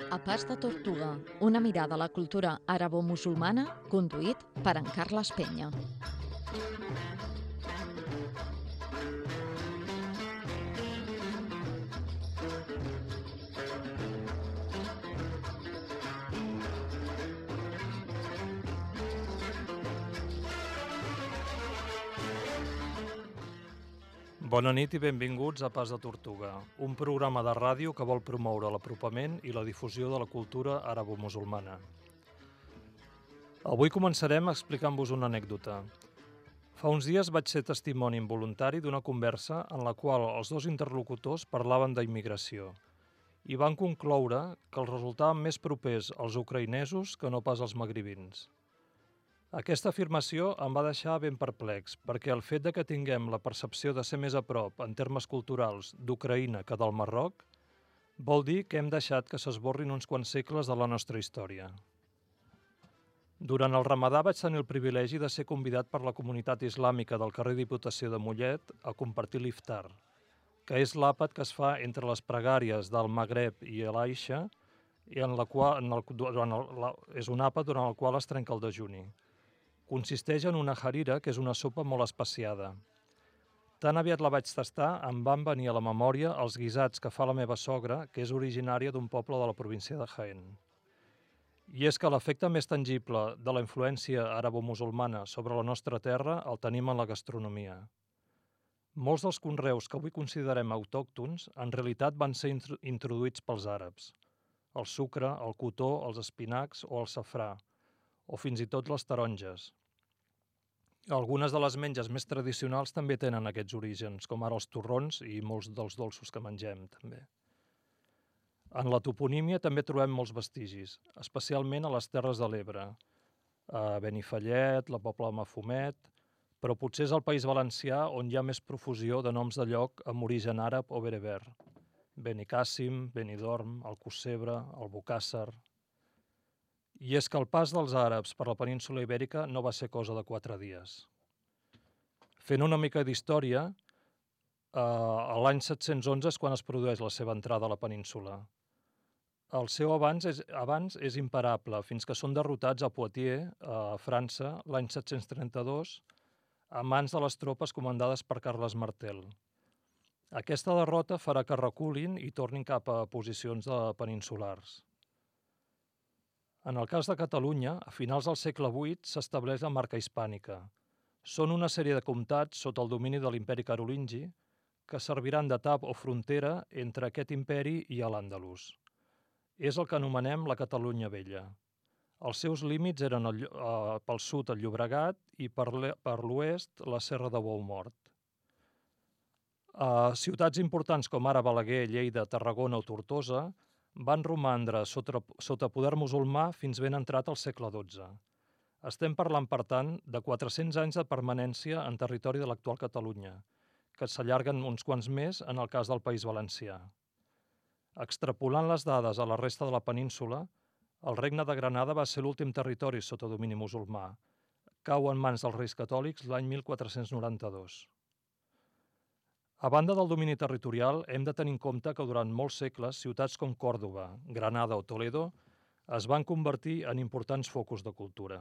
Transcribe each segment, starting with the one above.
A Pas de Tortuga, una mirada a la cultura arabo-musulmana, conduït per en Carles Penya. Bona nit i benvinguts a Pas de Tortuga, un programa de ràdio que vol promoure l'apropament i la difusió de la cultura arabo-musulmana. Avui començarem explicant-vos una anècdota. Fa uns dies vaig ser testimoni involuntari d'una conversa en la qual els dos interlocutors parlaven d'immigració i van concloure que els resultaven més propers als ucraïnesos que no pas als magribins. Aquesta afirmació em va deixar ben perplex, perquè el fet de que tinguem la percepció de ser més a prop, en termes culturals, d'Ucraïna que del Marroc, vol dir que hem deixat que s'esborrin uns quants segles de la nostra història. Durant el Ramadà vaig tenir el privilegi de ser convidat per la comunitat islàmica del carrer Diputació de Mollet a compartir l'iftar, que és l'àpat que es fa entre les pregàries del Magreb i l'Aixa, i és un àpat durant el qual es trenca el dejuni. Consisteix en una harira, que és una sopa molt especiada. Tan aviat la vaig tastar, em van venir a la memòria els guisats que fa la meva sogra, que és originària d'un poble de la província de Jaén. I és que l'efecte més tangible de la influència arabo-musulmana sobre la nostra terra el tenim en la gastronomia. Molts dels conreus que avui considerem autòctons en realitat van ser introduïts pels àrabs. El sucre, el cotó, els espinacs o el safrà, o fins i tot les taronges. Algunes de les menges més tradicionals també tenen aquests orígens, com ara els torrons i molts dels dolços que mengem, també. En la toponímia també trobem molts vestigis, especialment a les Terres de l'Ebre, a Benifallet, la Pobla de Mafumet, però potser és al País Valencià on hi ha més profusió de noms de lloc amb origen àrab o bereber. Benicàssim, Benidorm, Alcossebre, Albocàsser. I és que el pas dels àrabs per la península Ibèrica no va ser cosa de 4 dies. Fent una mica d'història, l'any 711 és quan es produeix la seva entrada a la península. El seu abans és imparable, fins que són derrotats a Poitiers, a França, l'any 732, a mans de les tropes comandades per Carles Martel. Aquesta derrota farà que reculin i tornin cap a posicions peninsulars. En el cas de Catalunya, a finals del segle VIII s'estableix la marca hispànica. Són una sèrie de comtats sota el domini de l'imperi carolingi que serviran de tap o frontera entre aquest imperi i l'Àndalus. És el que anomenem la Catalunya Vella. Els seus límits eren pel sud el Llobregat i per l'oest la Serra de Boumort. Ciutats importants com ara Balaguer, Lleida, Tarragona o Tortosa van romandre sota poder musulmà fins ben entrat al segle XII. Estem parlant, per tant, de 400 anys de permanència en territori de l'actual Catalunya, que s'allarguen uns quants més en el cas del País Valencià. Extrapolant les dades a la resta de la península, el Regne de Granada va ser l'últim territori sota domini musulmà. Cau en mans dels Reis Catòlics l'any 1492. A banda del domini territorial, hem de tenir en compte que durant molts segles ciutats com Còrdova, Granada o Toledo es van convertir en importants focus de cultura.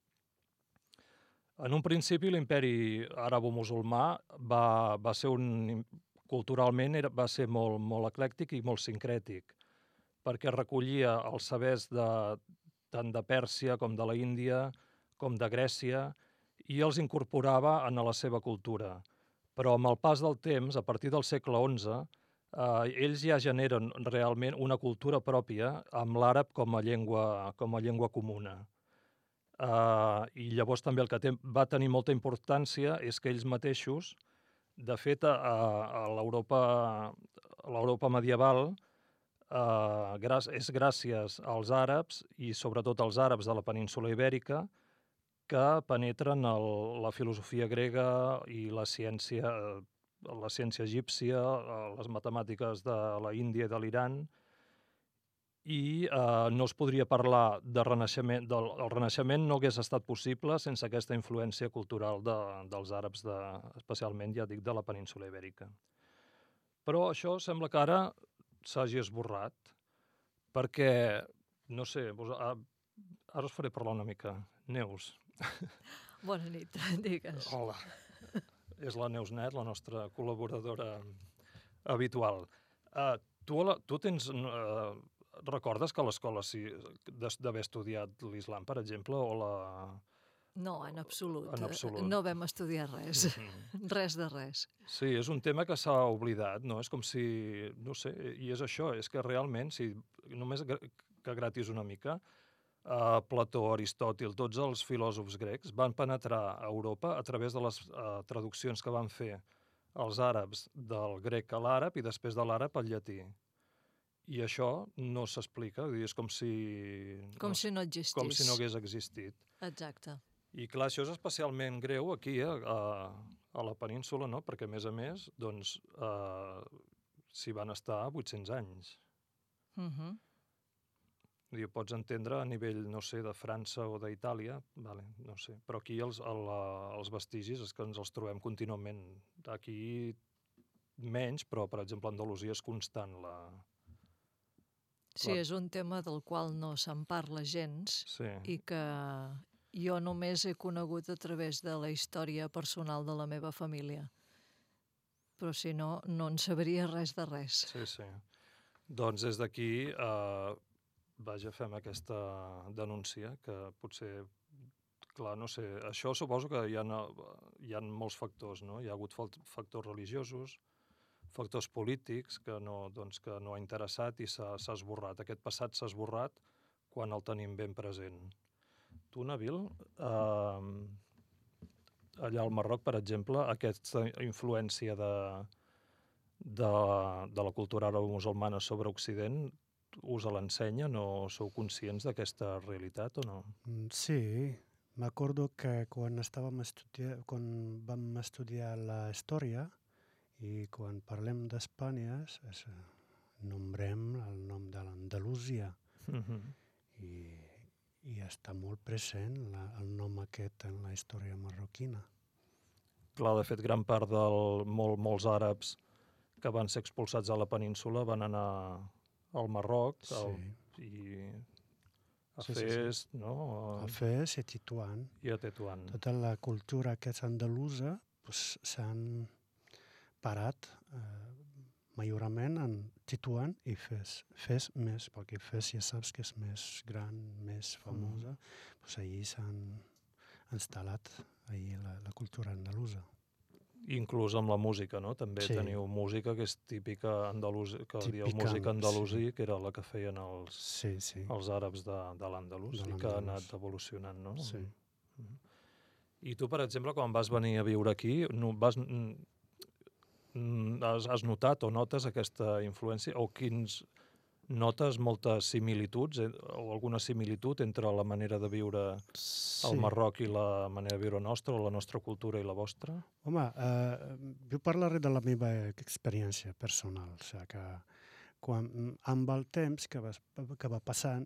En un principi, l'imperi arabo-musulmà va ser culturalment va ser molt eclèctic i molt sincrètic, perquè recollia els sabers tant de Pèrsia com de la Índia, com de Grècia, i els incorporava en la seva cultura. Però amb el pas del temps, a partir del segle XI, ells ja generen realment una cultura pròpia amb l'àrab com a llengua comuna. I llavors també el que va tenir molta importància és que ells mateixos, de fet, a l'Europa medieval, és gràcies als àrabs i sobretot als àrabs de la península Ibèrica que penetren la filosofia grega i la ciència egípcia, les matemàtiques de la Índia i de l'Iran, i no es podria parlar de renaixement. El renaixement no hagués estat possible sense aquesta influència cultural dels àrabs, especialment, ja dic, de la península Ibèrica. Però això sembla que ara s'hagi esborrat. Perquè, no sé, ara us faré parlar una mica. Neus. Bona nit, digues. Hola. És la Neus Net, la nostra col·laboradora habitual. Tu tens... recordes que a l'escola d'haver estudiat l'islam, per exemple, o la... No, en absolut. En absolut. No vam estudiar res. Res de res. Sí, és un tema que s'ha oblidat, no? És com si... No sé, i és això, és que realment, si només que gratis una mica, Plató, Aristòtil, tots els filòsofs grecs van penetrar a Europa a través de les traduccions que van fer els àrabs del grec a l'àrab i després de l'àrab al llatí. I això no s'explica, és com si... Com si no existís. Com si no hagués existit. Exacte. I clar, això és especialment greu aquí, a la península, no? Perquè, a més, doncs, s'hi van estar 800 anys. Pots entendre a nivell, no sé, de França o d'Itàlia, vale, no sé, però aquí els vestigis és que ens els trobem contínuament. Aquí menys, però, per exemple, a Andalusia és constant la... Sí, és un tema del qual no se'n parla gens i que jo només he conegut a través de la història personal de la meva família. Però si no, no en sabria res de res. Sí. Doncs des d'aquí, vaja, fem aquesta denúncia, que potser, clar, no sé, això suposo que hi ha molts factors, no? Hi ha hagut factors religiosos, factors polítics que no ha interessat i s'ha esborrat. Aquest passat s'ha esborrat quan el tenim ben present. Tu, Nabil, allà al Marroc, per exemple, aquesta influència de la cultura àrab-musulmana sobre Occident us l'ensenyen o sou conscients d'aquesta realitat o no? Sí, m'acordo que quan vam estudiar la història i quan parlem d'Espanya nombrem el nom de l'Andalusia i està molt present el nom aquest en la història marroquina. Clar, de fet, gran part molts àrabs que van ser expulsats a la península van anar al Marroc i a Fes, no? A Fes i Tetuan. I a Tetuan. Tota la cultura que és andalusa s'han parat majorment en Tetuan i Fes. Fes més, perquè Fes ja saps que és més gran, més famosa. Allí s'han instal·lat la cultura andalusa. Inclús amb la música, no? També teniu música que és típica andalusa, que dieu música andalusí, que era la que feien els àrabs de l'Andalús i que ha anat evolucionant, no? Sí. I tu, per exemple, quan vas venir a viure aquí, has notat o notes aquesta influència o notes moltes similituds o alguna similitud entre la manera de viure al Marroc i la manera de viure nostra o la nostra cultura i la vostra? Home, jo parlaré de la meva experiència personal, o sigui que amb el temps que va passant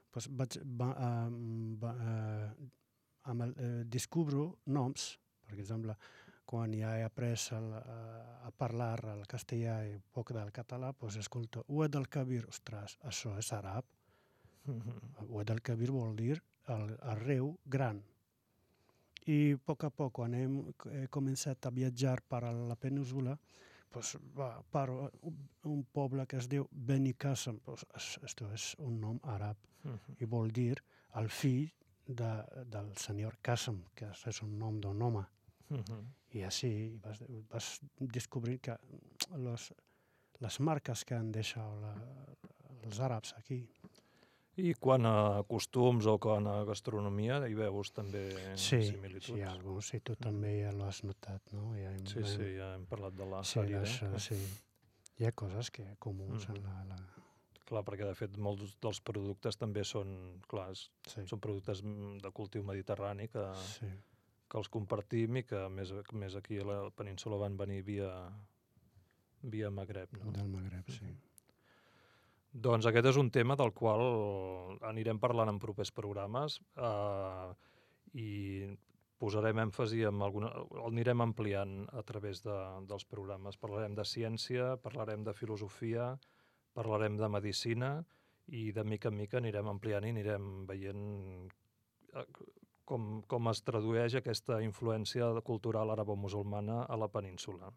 descobro noms, per exemple, quan ja he après a parlar el castellà i poc del català, escolta, Oued el Kabir, ostres, això és àrab. Oued el Kabir vol dir el riu gran. I a poc, quan he començat a viatjar per a la península, paro un poble que es diu Benicàssim, això és un nom àrab, i vol dir el fill del senyor Càssim, que és un nom d'un home. I així vas descobrir que les marques que han deixat els àrabs aquí. I quan a costums o quan a gastronomia hi veus també similituds? Sí, alguns, i tu també ja l'has notat, no? Sí, ja hem parlat de la harira. Sí, hi ha coses comuns en la... Clar, perquè de fet molts dels productes també són productes de cultiu mediterrani que els compartim i que més aquí a la península van venir via Magreb. Del Magreb, sí. Doncs aquest és un tema del qual anirem parlant en propers programes i posarem èmfasi en el anirem ampliant a través dels programes. Parlarem de ciència, parlarem de filosofia, parlarem de medicina i de mica en mica anirem ampliant i anirem veient com es tradueix aquesta influència cultural arabo-musulmana a la península.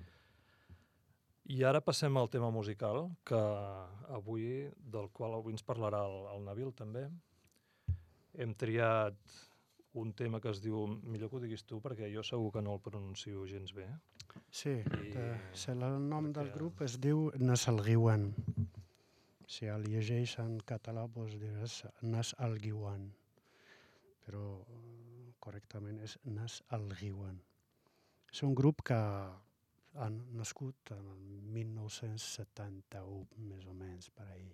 I ara passem al tema musical, del qual avui ens parlarà el Nabil també. Hem triat un tema que es diu, millor que ho diguis tu, perquè jo segur que no el pronuncio gens bé. Sí, el nom del grup es diu Nas al Guiwan. Si el llegeix en català, doncs diràs Nas al Guiwan. Però correctament és Nas al Guiwan. És un grup que han nascut en el 1971, més o menys, per ahí.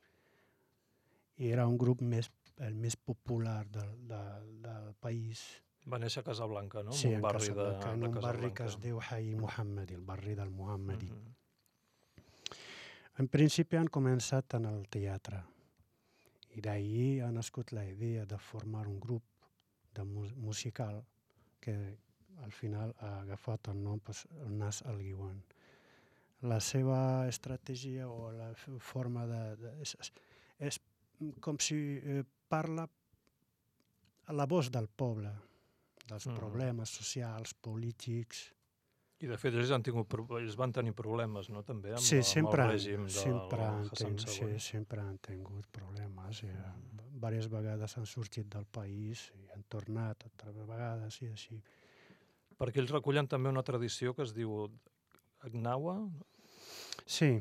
I era un grup el més popular del país. Va néixer a Casablanca, no? Sí, en Casablanca, en un barri que es diu Hai Muhammadi, el barri del Muhammadi. En principi han començat en el teatre. I d'ahir ha nascut la idea de formar un grup musical que al final ha agafat el nom Nas al Guiwan. La seva estratègia o la forma és com si parla a la voz del poble, dels problemes socials, polítics. I de fet ells van tenir problemes, no?, també amb el règim Hassan II. Sí, sempre han tingut problemes. Diverses vegades han sortit del país i han tornat altres vegades i així. Perquè ells recullen també una tradició que es diu Gnawa? Sí.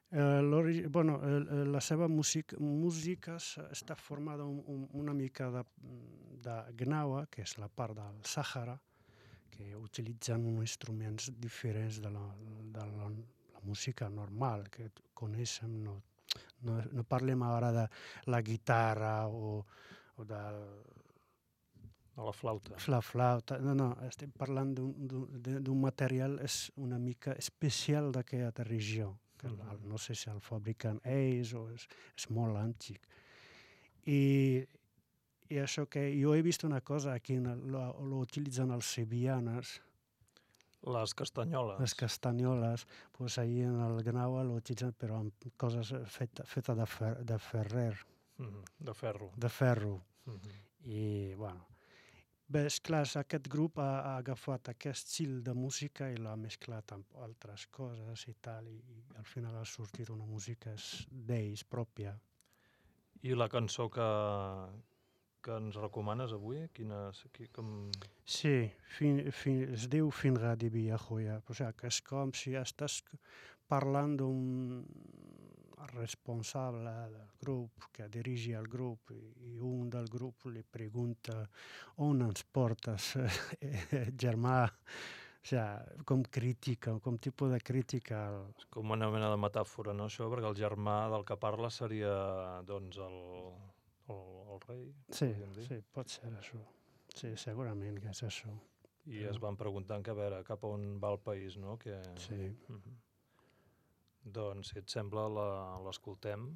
La seva música està formada una mica de Gnawa, que és la part del Sàhara, que utilitzen uns instruments diferents de la música normal que coneixem. No parlem ara de la guitarra o de la flauta. La flauta. No, estem parlant d'un material una mica especial d'aquesta regió. No sé si el fabriquen ells o és molt antic. I això que jo he vist una cosa, aquí l'utilitzen els sevillanes. Les castanyoles. Les castanyoles, doncs ahir en el Gnawa l'utilitzen però amb coses fetes de ferrer. De ferro. De ferro. I, bueno, bé, és clar, aquest grup ha agafat aquest estil de música i l'ha mesclat amb altres coses i tal, i al final ha sortit una música d'ells pròpia. I la cançó que ens recomanes avui? Sí, es diu Fin Ghadibi ya Khoya. O sigui, que és com si estàs parlant d'un responsable del grup que dirigi el grup i un del grup li pregunta on ens portes, germà? O sigui, com crítica, com tipus de crítica. És com una mena de metàfora, no, això? Perquè el germà del que parla seria, doncs, el rei? Sí, pot ser això. Sí, segurament que és això. I es van preguntant que a veure cap a on va el país, no? Sí. Doncs, si et sembla, l'escoltem.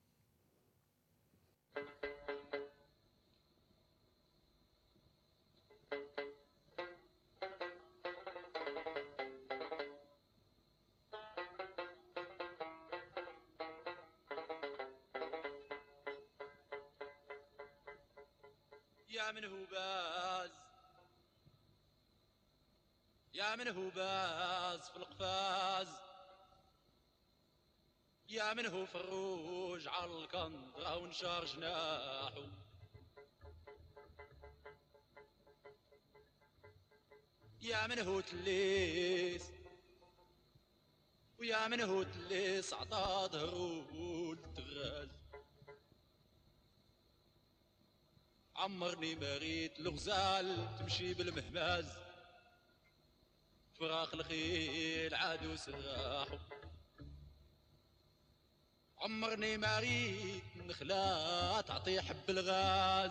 يا من هو باز يا من هو باز في القفاز يا من هو فروج على القنطرة ونشار جناحه يا من هو تليس ويا من هو تليس عطا ظهرو للتغاز عمرني ما ريت الغزال تمشي بالمهماز فراق الخيل عادو سراحو عمرني ما ريت نخلة تعطي حب الغاز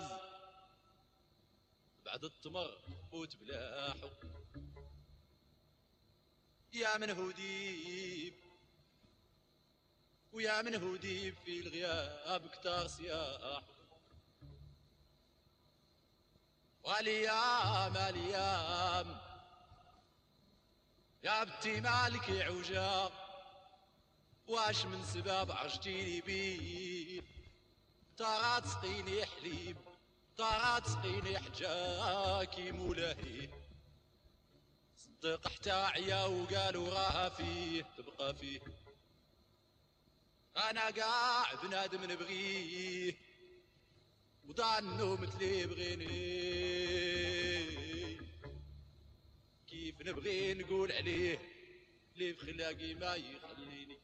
بعد التمر فوت بلاحو يا من هو ديب ويا من هو ديب في الغياب كتار سياح واليام اليام يا بنتي مالك عوجا واش من سباب عشتيني بيه ترى تسقيني حليب ترى تسقيني حجاكي مولاهي صدق حتى عيا وقالوا راها فيه تبقى فيه انا قاع بنادم نبغيه وضعنو مثلي بغيني كيف نبغي نقول عليه اللي بخلاقي ما يخليني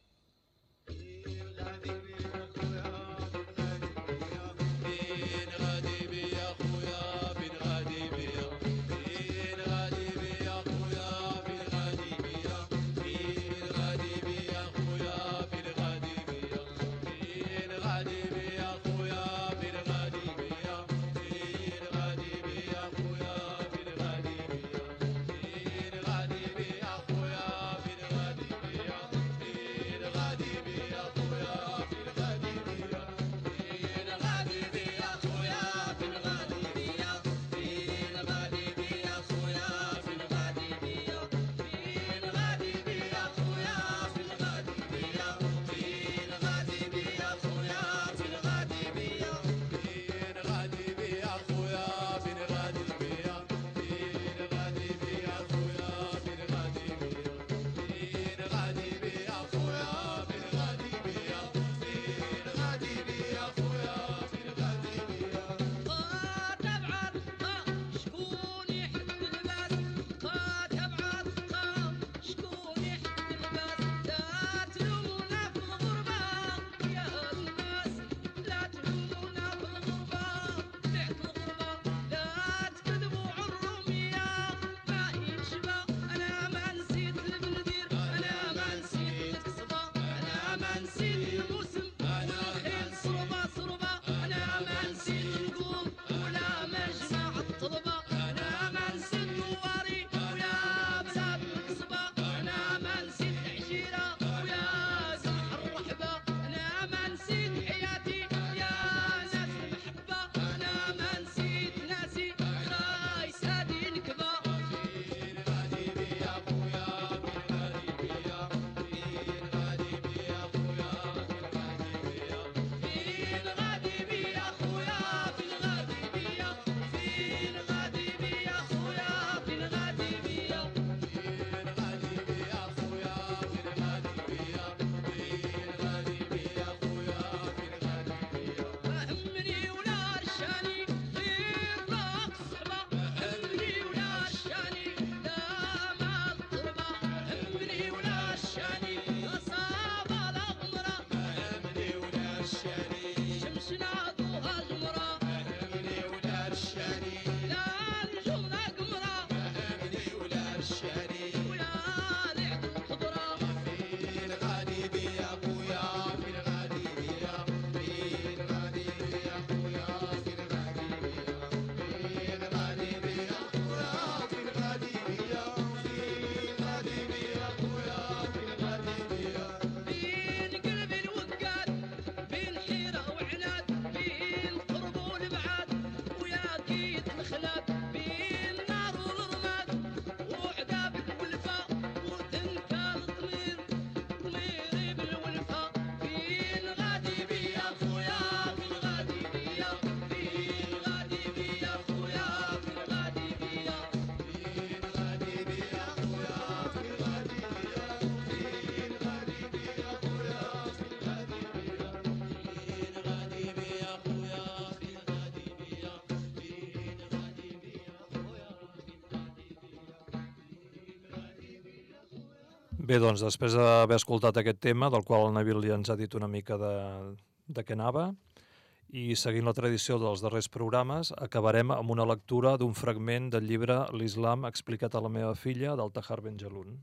فين غادي بيا خويا فين غادي بيا فين غادي بيا خويا فين غادي بيا فين غادي بيا خويا فين غادي بيا فين غادي بيا خويا فين غادي بيا فين غادي بيا خويا فين غادي بيا فين غادي بيا خويا فين غادي بيا فين غادي بيا خويا فين غادي بيا فين غادي بيا خويا فين غادي بيا فين غادي بيا خويا فين غادي بيا فين غادي بيا خويا فين غادي بيا فين غادي بيا خويا فين غادي بيا فين غادي بيا خويا فين غادي بيا فين غادي بيا خويا فين غادي بيا فين غادي بيا خويا فين غادي بيا فين غادي بيا خويا فين غادي بيا تبعت شكون يحب اللباس تبعت شكون يحب اللباس لا تلومونا في الغربة يا الناس لا تلومونا في الغربة بعت الغربة لا تكذبوا عالرومية ما ينشبه أنا ما نسيت البندير أنا ما نسيت القصبة أنا ما نسيت الموسم والخيل صربة أنا ما نسيت نقوم ولا مجمع الطلبة أنا ما نسيت نواري ويا بلاد القصبة أنا ما نسيت العشيرة ويا سمح الرحبة أنا ما نسيت حياتي يا ناس المحبة أنا ما نسيت ناسي رايس هادي نكبة فين غادي بيا خويا فين غادي بيا فين غادي بيا خويا فين غادي بيا فين غادي بيا خويا فين غادي بيا فين غادي بيا خويا فين غادي بيا فين غادي بيا خويا فين غادي بيا فين غادي بيا خويا فين غادي بيا همني ولا رشاني غير راق الصحبة همني ولا رشاني لا مال الطربة همني ولا رشاني أصابة الأغمرة همني ولا رشاني شمسنا ضوها غمرة همني ولا رشاني لا نجومنا قمرة همني ولا رشاني ويا لعب الخضرة فين غادي بيا خويا فين غادي بيا فين غادي بيا خويا فين غادي بيا فين غادي بيا خويا فين غادي بيا فين غادي بيا خويا فين غادي بيا بين قلبي الوقاد بين حيرة وعناد بين قرب والبعاد ويا كيد الخلاد بين نار والرماد وعقاب الولفة وتنكال الضمير ضميري بالولفة فين غادي بيا خويا فين غادي بيا فين غادي بيا خويا فين غادي بيا فين غادي بيا خويا فين غادي بيا فين غادي بيا خويا فين غادي بيا فين غادي بيا خويا فين غادي بيا فين غادي بيا خويا Bé, doncs, després d'haver escoltat aquest tema, del qual el Nabil ja ens ha dit una mica de què anava, i seguint la tradició dels darrers programes, acabarem amb una lectura d'un fragment del llibre L'Islam explicat a la meva filla, del Tahar Benjelloun.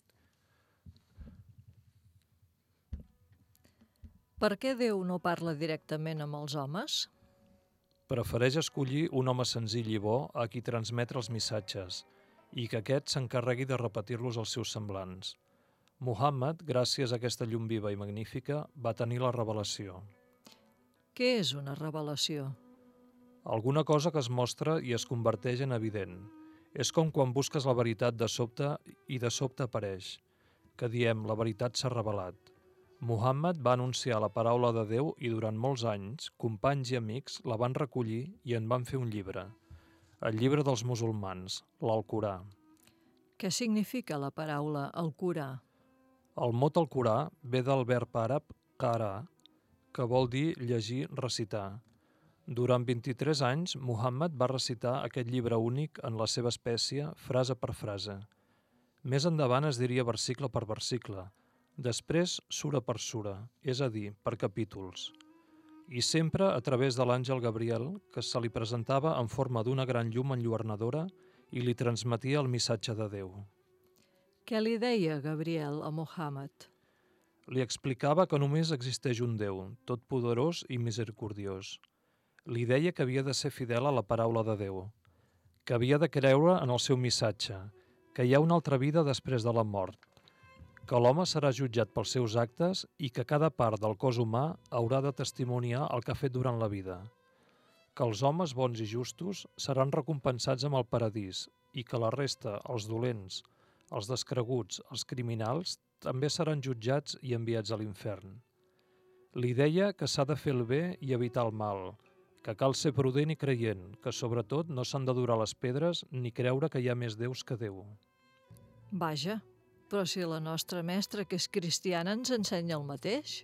Per què Déu no parla directament amb els homes? Prefereix escollir un home senzill i bo a qui transmetre els missatges i que aquest s'encarregui de repetir-los als seus semblants. Muhammad, gràcies a aquesta llum viva i magnífica, va tenir la revelació. Què és una revelació? Alguna cosa que es mostra i es converteix en evident. És com quan busques la veritat de sobte i de sobte apareix, que diem la veritat s'ha revelat. Muhammad va anunciar la paraula de Déu i durant molts anys, companys i amics la van recollir i en van fer un llibre, el llibre dels musulmans, l'Alcorà. Què significa la paraula Alcorà? El mot Alcorà ve del verb àrab qara, que vol dir llegir, recitar. Durant 23 anys, Muhammad va recitar aquest llibre únic en la seva espècie, frase per frase. Més endavant es diria versicle per versicle, després sura per sura, és a dir, per capítols. I sempre a través de l'àngel Gabriel, que se li presentava en forma d'una gran llum enlluernadora i li transmetia el missatge de Déu. Què li deia Gabriel a Muhammad? Li explicava que només existeix un Déu, totpoderós i misericordiós. Li deia que havia de ser fidel a la paraula de Déu, que havia de creure en el seu missatge, que hi ha una altra vida després de la mort, que l'home serà jutjat pels seus actes i que cada part del cos humà haurà de testimoniar el que ha fet durant la vida, que els homes bons i justos seran recompensats amb el paradís i que la resta, els dolents, els descreguts, els criminals, també seran jutjats i enviats a l'infern. Li deia que s'ha de fer el bé i evitar el mal, que cal ser prudent i creient, que sobretot no s'han d'adorar les pedres ni creure que hi ha més déus que Déu. Vaja, però si la nostra mestra, que és cristiana, ens ensenya el mateix.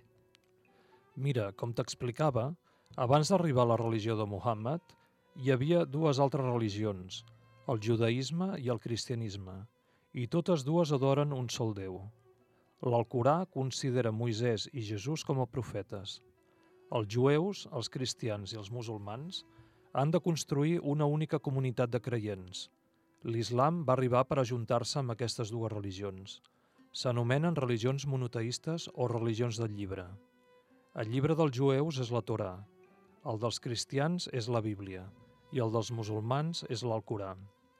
Mira, com t'explicava, abans d'arribar a la religió de Muhammad, hi havia dues altres religions, el judaïsme i el cristianisme, i totes dues adoren un sol Déu. L'Alcorà considera Moisès i Jesús com a profetes. Els jueus, els cristians i els musulmans han de construir una única comunitat de creients. L'islam va arribar per ajuntar-se amb aquestes dues religions. S'anomenen religions monoteistes o religions del llibre. El llibre dels jueus és la Torà, el dels cristians és la Bíblia i el dels musulmans és l'Alcorà.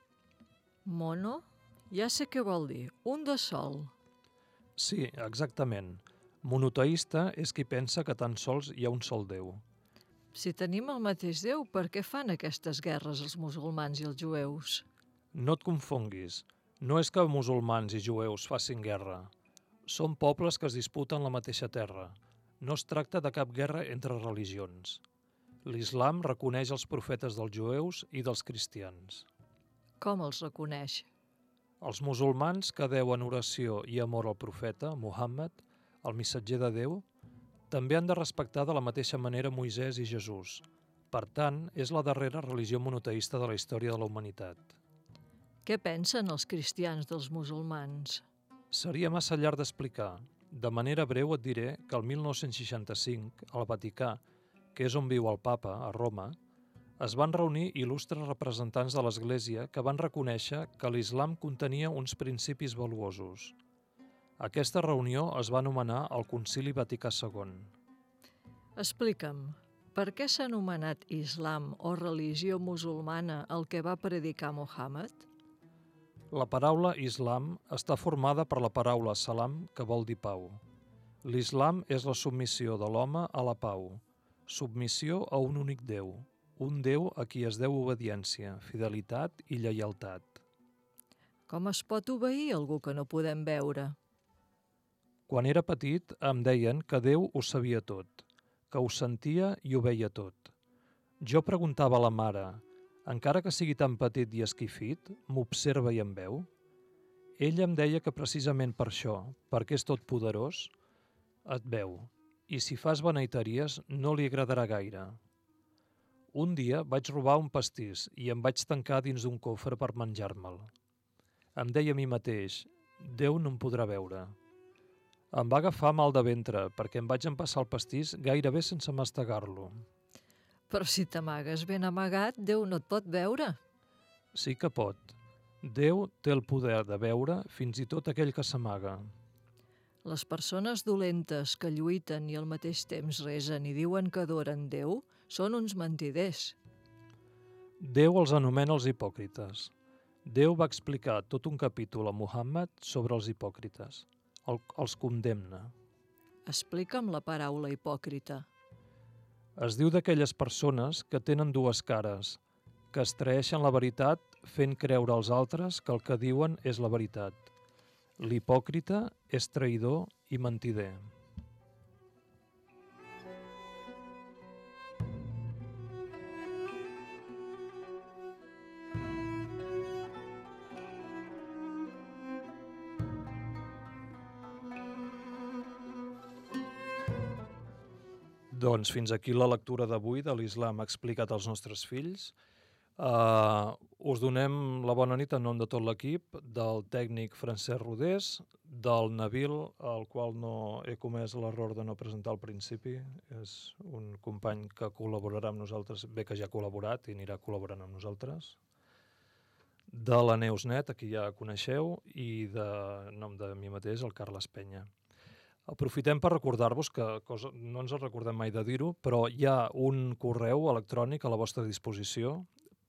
Mono? Ja sé què vol dir, un de sol. Sí, exactament. Monoteista és qui pensa que tan sols hi ha un sol Déu. Si tenim el mateix Déu, per què fan aquestes guerres els musulmans i els jueus? No et confonguis. No és que musulmans i jueus facin guerra. Són pobles que es disputen la mateixa terra. No es tracta de cap guerra entre religions. L'islam reconeix els profetes dels jueus i dels cristians. Com els reconeix? Els musulmans que deuen oració i amor al profeta, Muhammad, el missatger de Déu, també han de respectar de la mateixa manera Moisès i Jesús. Per tant, és la darrera religió monoteista de la història de la humanitat. Què pensen els cristians dels musulmans? Seria massa llarg d'explicar. De manera breu et diré que el 1965, al Vaticà, que és on viu el Papa, a Roma, es van reunir il·lustres representants de l'Església que van reconèixer que l'islam contenia uns principis valuosos. Aquesta reunió es va anomenar el Concili Vaticà II. Explica'm, per què s'ha anomenat islam o religió musulmana el que va predicar Muhammad? La paraula islam està formada per la paraula salam, que vol dir pau. L'islam és la submissió de l'home a la pau, submissió a un únic Déu, un Déu a qui es deu obediència, fidelitat i lleialtat. Com es pot obeir algú que no podem veure? Quan era petit em deien que Déu ho sabia tot, que ho sentia i ho veia tot. Jo preguntava a la mare, encara que sigui tan petit i esquifit, m'observa i em veu? Ella em deia que precisament per això, perquè és tot poderós, et veu, i si fas beneiteries no li agradarà gaire. Un dia vaig robar un pastís i em vaig tancar dins d'un cofre per menjar-me'l. Em deia a mi mateix, Déu no em podrà veure. Em va agafar mal de ventre perquè em vaig empassar el pastís gairebé sense mastegar-lo. Però si t'amagues ben amagat, Déu no et pot veure. Sí que pot. Déu té el poder de veure fins i tot aquell que s'amaga. Les persones dolentes que lluiten i al mateix temps resen i diuen que adoren Déu són uns mentiders. Déu els anomena els hipòcrites. Déu va explicar tot un capítol a Muhammad sobre els hipòcrites. Els condemna. Explica'm la paraula hipòcrita. Es diu d'aquelles persones que tenen dues cares, que es traeixen la veritat fent creure als altres que el que diuen és la veritat. L'hipòcrita és traïdor i mentider. Doncs fins aquí la lectura d'avui de l'Islam explicat als nostres fills. Us donem la bona nit en nom de tot l'equip, del tècnic Francesc Rodés, del Nabil, el qual no he comès l'error de no presentar al principi. És un company que col·laborarà amb nosaltres, bé que ja ha col·laborat i anirà col·laborant amb nosaltres. De la Neus Net, a qui ja coneixeu, i de nom de mi mateix, el Carles Penya. Aprofitem per recordar-vos que no ens recordem mai de dir-ho, però hi ha un correu electrònic a la vostra disposició,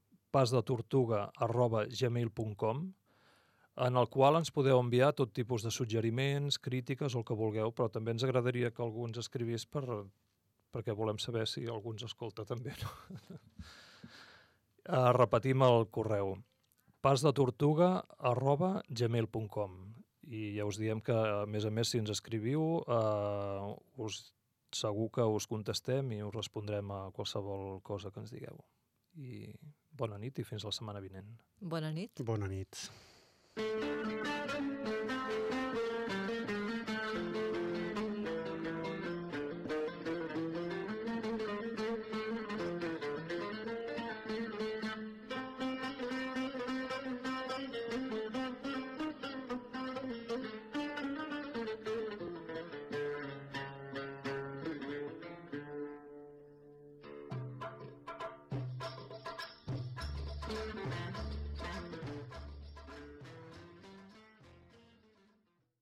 pasdetortuga@gmail.com, en el qual ens podeu enviar tot tipus de suggeriments, crítiques o el que vulgueu, però també ens agradaria que algú ens escrivís perquè volem saber si algú ens escolta també. No? Repetim el correu, pasdetortuga@gmail.com, i ja us diem que, a més, si ens escriviu, segur que us contestem i us respondrem a qualsevol cosa que ens digueu. I bona nit i fins la setmana vinent. Bona nit. Bona nit.